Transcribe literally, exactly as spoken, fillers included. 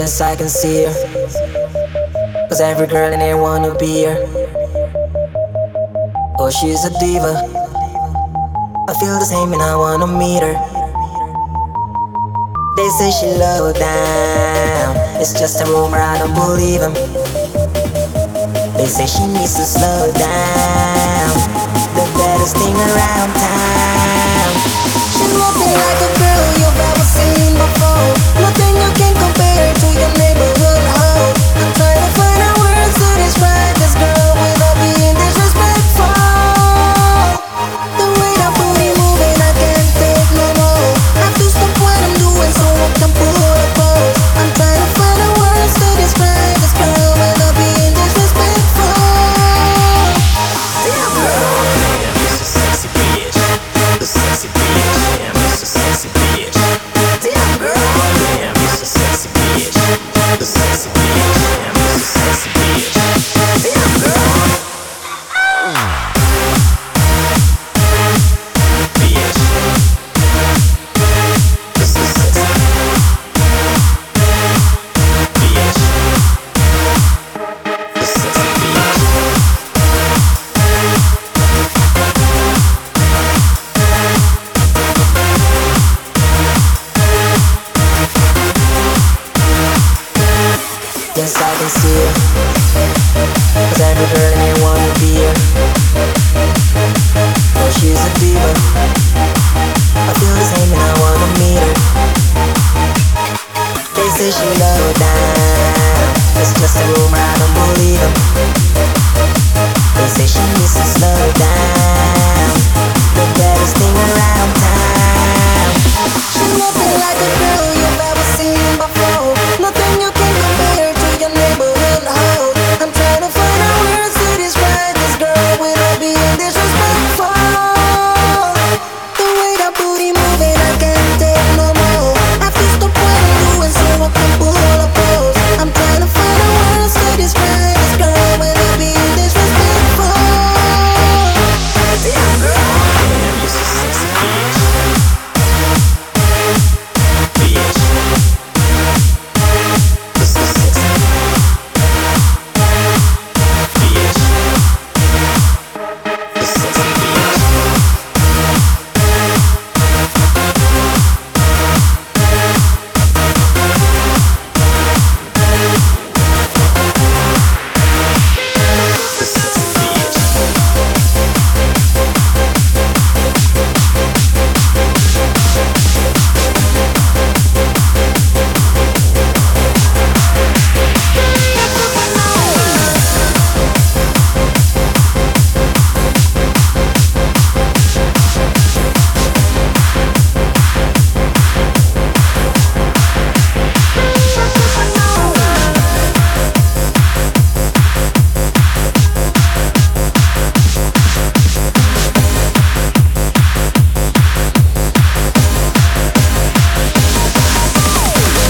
Yes, I can see her, 'cause every girl in here wanna be her. Oh, she's a diva, I feel the same and I wanna meet her. They say she low down, it's just a rumor, I don't believe them. They say she needs to slow down, the baddest thing around town. She's walking like a girl you've ever seen before. Nothing you can compare to your neighborhood hoe. I'm trying to find the words to describe this girl without being disrespectful. The way that booty moving, I can't take no more. I have to stop what I'm doing so I can pull a pose. I'm trying to find the words to describe this girl without being disrespectful. Damn girl, damn, you're so sexy bitch. The sexy bitch, damn, you're so sexy bitch. Damn girl, damn, you're so sexy bitch. The sexy bitch, damn, you're so sexy bitch. Damn girl. Bitch. This is sexy. Bitch. The sexy bitch. Yes, I can see her, 'cause every girl in here wanna be her. Oh, she's a diva, I feel the same and I wanna meet her. They say she low down,